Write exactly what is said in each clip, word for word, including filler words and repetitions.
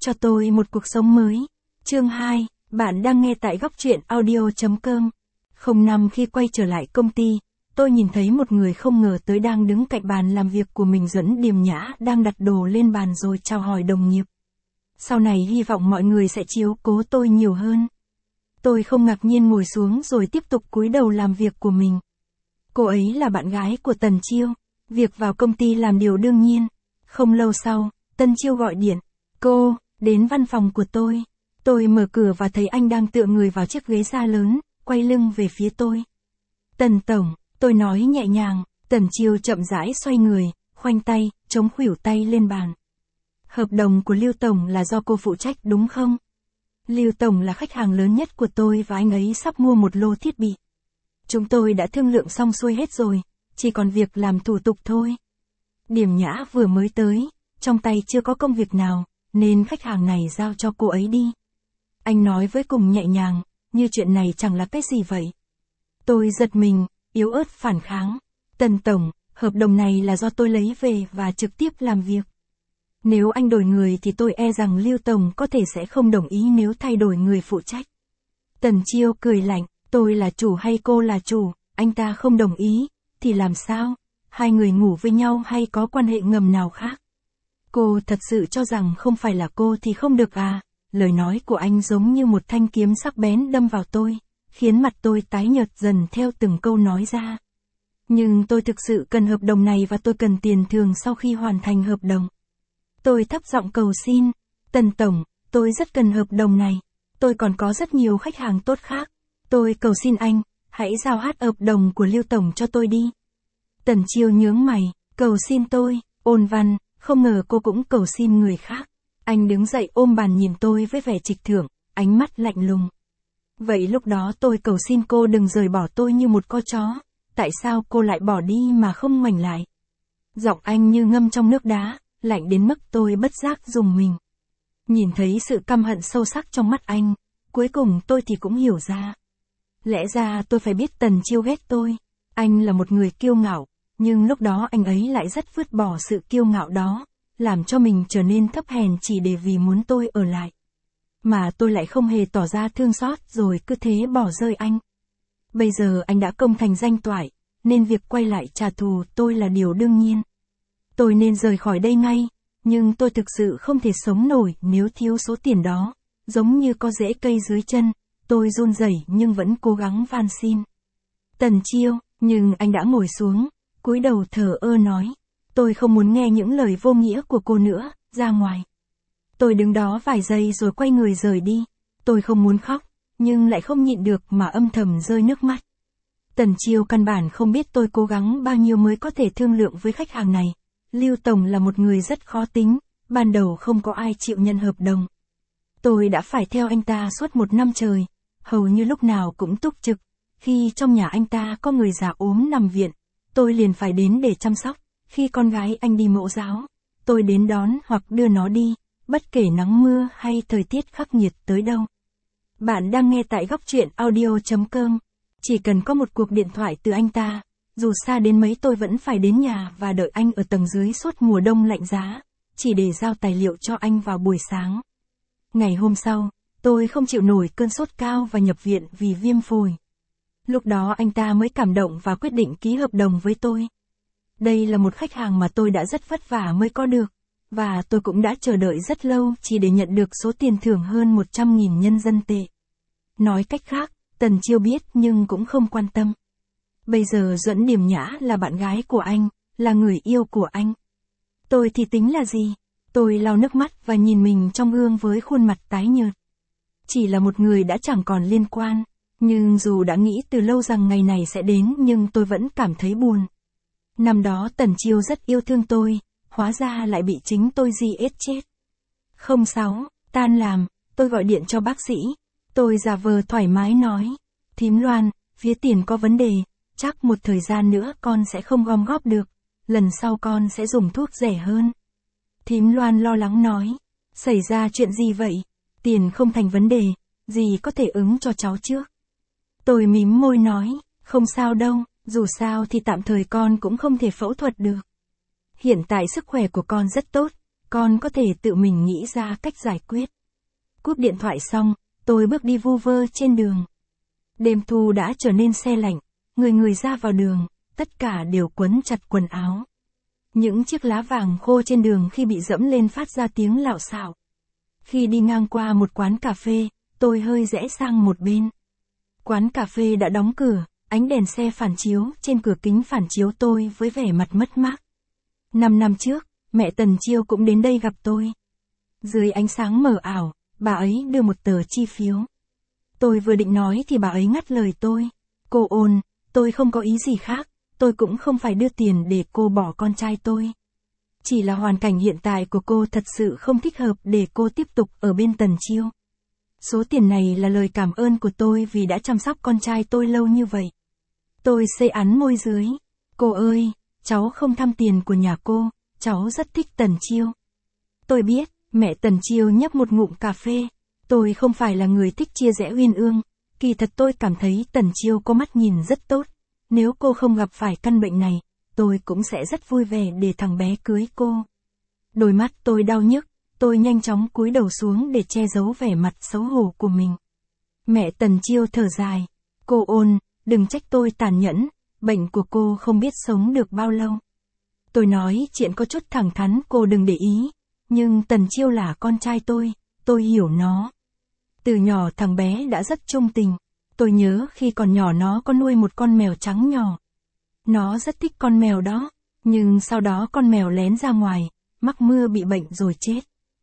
cho tôi một cuộc sống mới. Chương hai, bạn đang nghe tại góc truyện audio chấm com. Không năm khi quay trở lại công ty, tôi nhìn thấy một người không ngờ tới đang đứng cạnh bàn làm việc của mình dẫn điềm nhã đang đặt đồ lên bàn rồi chào hỏi đồng nghiệp. Sau này hy vọng mọi người sẽ chiếu cố tôi nhiều hơn. Tôi không ngạc nhiên ngồi xuống rồi tiếp tục cúi đầu làm việc của mình. Cô ấy là bạn gái của Tần Chiêu, việc vào công ty làm điều đương nhiên. Không lâu sau, Tần Chiêu gọi điện. Cô, đến văn phòng của tôi. Tôi mở cửa và thấy anh đang tựa người vào chiếc ghế da lớn, quay lưng về phía tôi. Tần Tổng, tôi nói nhẹ nhàng. Tần Chiêu chậm rãi xoay người, khoanh tay, chống khuỷu tay lên bàn. Hợp đồng của Lưu Tổng là do cô phụ trách đúng không? Lưu Tổng là khách hàng lớn nhất của tôi và anh ấy sắp mua một lô thiết bị. Chúng tôi đã thương lượng xong xuôi hết rồi, chỉ còn việc làm thủ tục thôi. Điềm Nhã vừa mới tới, trong tay chưa có công việc nào, nên khách hàng này giao cho cô ấy đi. Anh nói với cùng nhẹ nhàng, như chuyện này chẳng là cái gì vậy. Tôi giật mình, yếu ớt phản kháng. Tần Tổng, hợp đồng này là do tôi lấy về và trực tiếp làm việc. Nếu anh đổi người thì tôi e rằng Lưu Tổng có thể sẽ không đồng ý nếu thay đổi người phụ trách. Tần Chiêu cười lạnh, tôi là chủ hay cô là chủ, anh ta không đồng ý, thì làm sao? Hai người ngủ với nhau hay có quan hệ ngầm nào khác? Cô thật sự cho rằng không phải là cô thì không được à? Lời nói của anh giống như một thanh kiếm sắc bén đâm vào tôi, khiến mặt tôi tái nhợt dần theo từng câu nói ra. Nhưng tôi thực sự cần hợp đồng này và tôi cần tiền thường sau khi hoàn thành hợp đồng. Tôi thấp giọng cầu xin, Tần Tổng, tôi rất cần hợp đồng này. Tôi còn có rất nhiều khách hàng tốt khác. Tôi cầu xin anh, hãy giao hát hợp đồng của Lưu Tổng cho tôi đi. Tần Chiêu nhướng mày, cầu xin tôi, ôn văn, không ngờ cô cũng cầu xin người khác. Anh đứng dậy ôm bàn nhìn tôi với vẻ trịch thượng, ánh mắt lạnh lùng. Vậy lúc đó tôi cầu xin cô đừng rời bỏ tôi như một con chó. Tại sao cô lại bỏ đi mà không ngoảnh lại? Giọng anh như ngâm trong nước đá, lạnh đến mức tôi bất giác rùng mình. Nhìn thấy sự căm hận sâu sắc trong mắt anh, cuối cùng tôi thì cũng hiểu ra. Lẽ ra tôi phải biết Tần Chiêu ghét tôi. Anh là một người kiêu ngạo, nhưng lúc đó anh ấy lại rất vứt bỏ sự kiêu ngạo đó, làm cho mình trở nên thấp hèn chỉ để vì muốn tôi ở lại. Mà tôi lại không hề tỏ ra thương xót rồi cứ thế bỏ rơi anh. Bây giờ anh đã công thành danh toại, nên việc quay lại trả thù tôi là điều đương nhiên. Tôi nên rời khỏi đây ngay, nhưng tôi thực sự không thể sống nổi nếu thiếu số tiền đó. Giống như có rễ cây dưới chân, tôi run rẩy nhưng vẫn cố gắng van xin. Tần Chiêu, nhưng anh đã ngồi xuống, cúi đầu thờ ơ nói. Tôi không muốn nghe những lời vô nghĩa của cô nữa, ra ngoài. Tôi đứng đó vài giây rồi quay người rời đi. Tôi không muốn khóc, nhưng lại không nhịn được mà âm thầm rơi nước mắt. Tần Chiêu căn bản không biết tôi cố gắng bao nhiêu mới có thể thương lượng với khách hàng này. Lưu Tổng là một người rất khó tính, ban đầu không có ai chịu nhận hợp đồng. Tôi đã phải theo anh ta suốt một năm trời, hầu như lúc nào cũng túc trực. Khi trong nhà anh ta có người già ốm nằm viện, tôi liền phải đến để chăm sóc. Khi con gái anh đi mẫu giáo, tôi đến đón hoặc đưa nó đi, bất kể nắng mưa hay thời tiết khắc nghiệt tới đâu. Bạn đang nghe tại góc truyện audio chấm com. Chỉ cần có một cuộc điện thoại từ anh ta, dù xa đến mấy tôi vẫn phải đến nhà và đợi anh ở tầng dưới suốt mùa đông lạnh giá, chỉ để giao tài liệu cho anh vào buổi sáng. Ngày hôm sau, tôi không chịu nổi cơn sốt cao và nhập viện vì viêm phổi. Lúc đó anh ta mới cảm động và quyết định ký hợp đồng với tôi. Đây là một khách hàng mà tôi đã rất vất vả mới có được, và tôi cũng đã chờ đợi rất lâu chỉ để nhận được số tiền thưởng hơn một trăm nghìn nhân dân tệ. Nói cách khác, Tần Chiêu biết nhưng cũng không quan tâm. Bây giờ Duẫn Điềm Nhã là bạn gái của anh, là người yêu của anh. Tôi thì tính là gì? Tôi lau nước mắt và nhìn mình trong gương với khuôn mặt tái nhợt. Chỉ là một người đã chẳng còn liên quan, nhưng dù đã nghĩ từ lâu rằng ngày này sẽ đến nhưng tôi vẫn cảm thấy buồn. Năm đó Tần Chiêu rất yêu thương tôi, hóa ra lại bị chính tôi di ết chết. Không sáu, tan làm, tôi gọi điện cho bác sĩ. Tôi giả vờ thoải mái nói, thím Loan, phía tiền có vấn đề, chắc một thời gian nữa con sẽ không gom góp được, lần sau con sẽ dùng thuốc rẻ hơn. Thím Loan lo lắng nói, xảy ra chuyện gì vậy? Tiền không thành vấn đề, dì có thể ứng cho cháu trước. Tôi mím môi nói, không sao đâu, dù sao thì tạm thời con cũng không thể phẫu thuật được. Hiện tại sức khỏe của con rất tốt, con có thể tự mình nghĩ ra cách giải quyết. Cúp điện thoại xong, tôi bước đi vu vơ trên đường. Đêm thu đã trở nên se lạnh, người người ra vào đường, tất cả đều quấn chặt quần áo. Những chiếc lá vàng khô trên đường khi bị dẫm lên phát ra tiếng lạo xạo. Khi đi ngang qua một quán cà phê, tôi hơi rẽ sang một bên. Quán cà phê đã đóng cửa, ánh đèn xe phản chiếu trên cửa kính phản chiếu tôi với vẻ mặt mất mát. Năm năm trước, mẹ Tần Chiêu cũng đến đây gặp tôi. Dưới ánh sáng mờ ảo, bà ấy đưa một tờ chi phiếu. Tôi vừa định nói thì bà ấy ngắt lời tôi. Cô Ôn, tôi không có ý gì khác, tôi cũng không phải đưa tiền để cô bỏ con trai tôi. Chỉ là hoàn cảnh hiện tại của cô thật sự không thích hợp để cô tiếp tục ở bên Tần Chiêu. Số tiền này là lời cảm ơn của tôi vì đã chăm sóc con trai tôi lâu như vậy. Tôi xây ắn môi dưới. Cô ơi, cháu không thăm tiền của nhà cô, cháu rất thích Tần Chiêu. Tôi biết, mẹ Tần Chiêu nhấp một ngụm cà phê. Tôi không phải là người thích chia rẽ uyên ương, kỳ thật tôi cảm thấy Tần Chiêu có mắt nhìn rất tốt. Nếu cô không gặp phải căn bệnh này, tôi cũng sẽ rất vui vẻ để thằng bé cưới cô. Đôi mắt tôi đau nhức, tôi nhanh chóng cúi đầu xuống để che giấu vẻ mặt xấu hổ của mình. Mẹ Tần Chiêu thở dài. Cô Ôn, đừng trách tôi tàn nhẫn, bệnh của cô không biết sống được bao lâu. Tôi nói chuyện có chút thẳng thắn, cô đừng để ý, nhưng Tần Chiêu là con trai tôi, tôi hiểu nó. Từ nhỏ thằng bé đã rất trung tình. Tôi nhớ khi còn nhỏ nó có nuôi một con mèo trắng nhỏ. Nó rất thích con mèo đó, nhưng sau đó con mèo lén ra ngoài, mắc mưa bị bệnh rồi chết.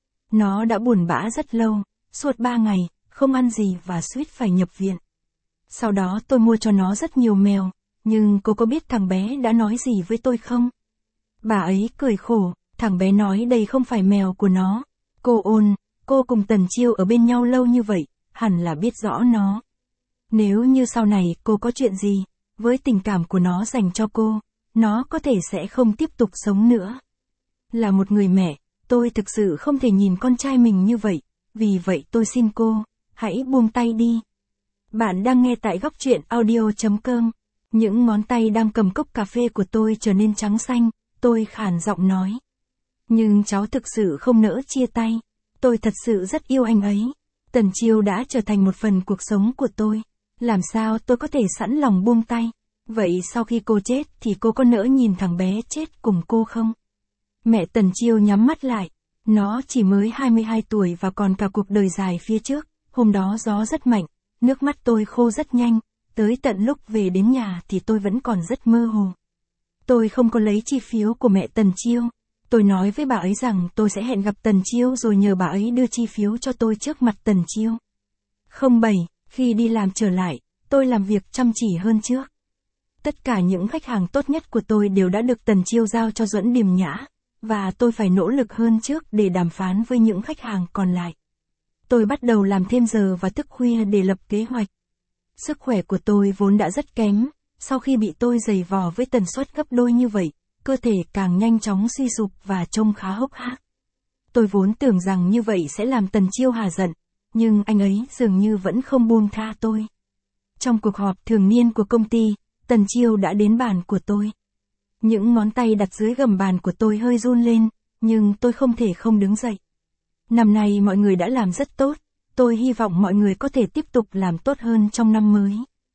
Nó đã buồn bã rất lâu, suốt ba ngày, không ăn gì và suýt phải nhập viện. Sau đó tôi mua cho nó rất nhiều mèo, nhưng cô có biết thằng bé đã nói gì với tôi không? Bà ấy cười khổ, thằng bé nói đây không phải mèo của nó. Cô Ôn, cô cùng Tần Chiêu ở bên nhau lâu như vậy, hẳn là biết rõ nó. Nếu như sau này cô có chuyện gì, với tình cảm của nó dành cho cô, nó có thể sẽ không tiếp tục sống nữa. Là một người mẹ, tôi thực sự không thể nhìn con trai mình như vậy, vì vậy tôi xin cô, hãy buông tay đi. Bạn đang nghe tại góc truyện audio chấm com. Những ngón tay đang cầm cốc cà phê của tôi trở nên trắng xanh, tôi khàn giọng nói. Nhưng cháu thực sự không nỡ chia tay, tôi thật sự rất yêu anh ấy. Tần Chiêu đã trở thành một phần cuộc sống của tôi, làm sao tôi có thể sẵn lòng buông tay. Vậy sau khi cô chết thì cô có nỡ nhìn thằng bé chết cùng cô không? Mẹ Tần Chiêu nhắm mắt lại, nó chỉ mới hai mươi hai tuổi và còn cả cuộc đời dài phía trước. Hôm đó gió rất mạnh, nước mắt tôi khô rất nhanh, tới tận lúc về đến nhà thì tôi vẫn còn rất mơ hồ. Tôi không có lấy chi phiếu của mẹ Tần Chiêu. Tôi nói với bà ấy rằng tôi sẽ hẹn gặp Tần Chiêu rồi nhờ bà ấy đưa chi phiếu cho tôi trước mặt Tần Chiêu. Không bảy, khi đi làm trở lại, tôi làm việc chăm chỉ hơn trước. Tất cả những khách hàng tốt nhất của tôi đều đã được Tần Chiêu giao cho Duẫn Điềm Nhã, và tôi phải nỗ lực hơn trước để đàm phán với những khách hàng còn lại. Tôi bắt đầu làm thêm giờ và thức khuya để lập kế hoạch. Sức khỏe của tôi vốn đã rất kém, sau khi bị tôi giày vò với tần suất gấp đôi như vậy, cơ thể càng nhanh chóng suy sụp và trông khá hốc hác. Tôi vốn tưởng rằng như vậy sẽ làm Tần Chiêu hà giận, nhưng anh ấy dường như vẫn không buông tha tôi. Trong cuộc họp thường niên của công ty, Tần Chiêu đã đến bàn của tôi. Những ngón tay đặt dưới gầm bàn của tôi hơi run lên, nhưng tôi không thể không đứng dậy. Năm nay mọi người đã làm rất tốt, tôi hy vọng mọi người có thể tiếp tục làm tốt hơn trong năm mới.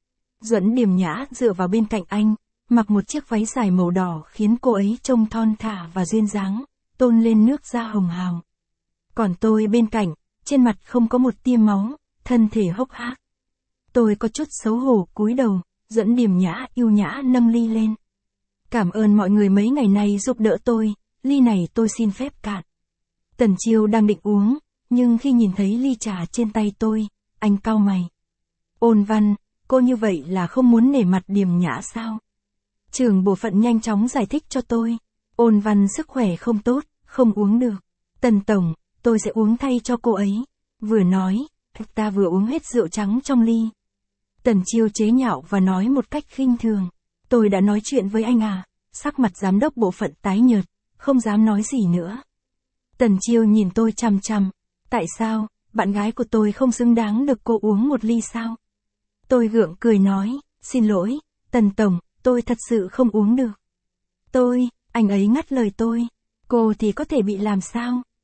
Duẫn Điềm Nhã dựa vào bên cạnh anh, mặc một chiếc váy dài màu đỏ khiến cô ấy trông thon thả và duyên dáng, tôn lên nước da hồng hào. Còn tôi bên cạnh, trên mặt không có một tia máu, thân thể hốc hác. Tôi có chút xấu hổ cúi đầu, Duẫn Điềm Nhã yêu nhã nâng ly lên. Cảm ơn mọi người mấy ngày nay giúp đỡ tôi, ly này tôi xin phép cạn. Tần Chiêu đang định uống, nhưng khi nhìn thấy ly trà trên tay tôi, anh cau mày. Ôn Văn, cô như vậy là không muốn nể mặt Điềm Nhã sao? Trưởng bộ phận nhanh chóng giải thích cho tôi. Ôn Văn sức khỏe không tốt, không uống được. Tần Tổng, tôi sẽ uống thay cho cô ấy. Vừa nói, ta vừa uống hết rượu trắng trong ly. Tần Chiêu chế nhạo và nói một cách khinh thường. Tôi đã nói chuyện với anh à? Sắc mặt giám đốc bộ phận tái nhợt, không dám nói gì nữa. Tần Chiêu nhìn tôi chằm chằm. Tại sao, bạn gái của tôi không xứng đáng được cô uống một ly sao? Tôi gượng cười nói, xin lỗi, Tần Tổng, tôi thật sự không uống được. Tôi, anh ấy ngắt lời tôi. Cô thì có thể bị làm sao?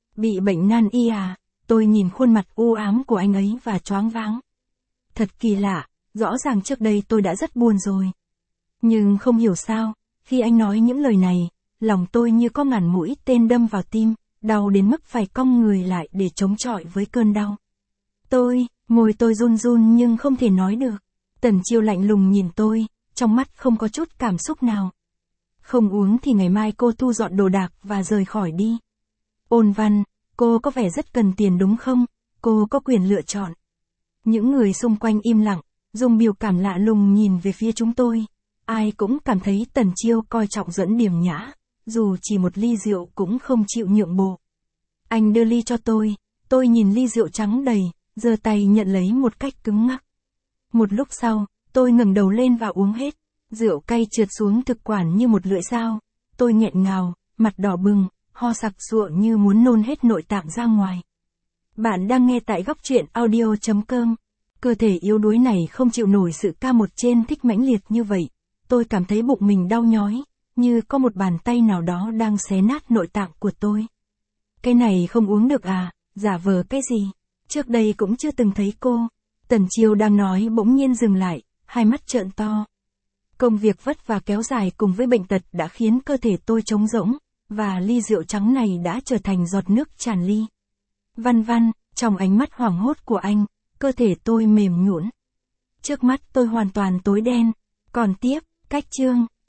Bị bệnh nan y à? Tôi nhìn khuôn mặt u ám của anh ấy và choáng váng. Thật kỳ lạ, rõ ràng trước đây tôi đã rất buồn rồi. Nhưng không hiểu sao, khi anh nói những lời này, lòng tôi như có ngàn mũi tên đâm vào tim, đau đến mức phải cong người lại để chống chọi với cơn đau. Tôi, môi tôi run run nhưng không thể nói được. Tần Chiêu lạnh lùng nhìn tôi, trong mắt không có chút cảm xúc nào. Không uống thì ngày mai cô thu dọn đồ đạc và rời khỏi đi. Ôn Văn, cô có vẻ rất cần tiền đúng không? Cô có quyền lựa chọn. Những người xung quanh im lặng, dùng biểu cảm lạ lùng nhìn về phía chúng tôi. Ai cũng cảm thấy Tần Chiêu coi trọng Duẫn Điềm Nhã, dù chỉ một ly rượu cũng không chịu nhượng bộ. Anh đưa ly cho tôi, tôi nhìn ly rượu trắng đầy, giơ tay nhận lấy một cách cứng ngắc. Một lúc sau, tôi ngẩng đầu lên và uống hết, rượu cay trượt xuống thực quản như một lưỡi dao. Tôi nghẹn ngào, mặt đỏ bừng, ho sặc sụa như muốn nôn hết nội tạng ra ngoài. Bạn đang nghe tại góc truyện audio chấm com. Cơ thể yếu đuối này không chịu nổi sự ca một trên thích mãnh liệt như vậy. Tôi cảm thấy bụng mình đau nhói, như có một bàn tay nào đó đang xé nát nội tạng của tôi. Cái này không uống được à, giả vờ cái gì? Trước đây cũng chưa từng thấy cô. Tần Chiêu đang nói bỗng nhiên dừng lại, hai mắt trợn to. Công việc vất vả kéo dài cùng với bệnh tật đã khiến cơ thể tôi trống rỗng, và ly rượu trắng này đã trở thành giọt nước tràn ly. Văn Văn, trong ánh mắt hoảng hốt của anh, cơ thể tôi mềm nhũn. Trước mắt tôi hoàn toàn tối đen. Còn tiếp, cách chương,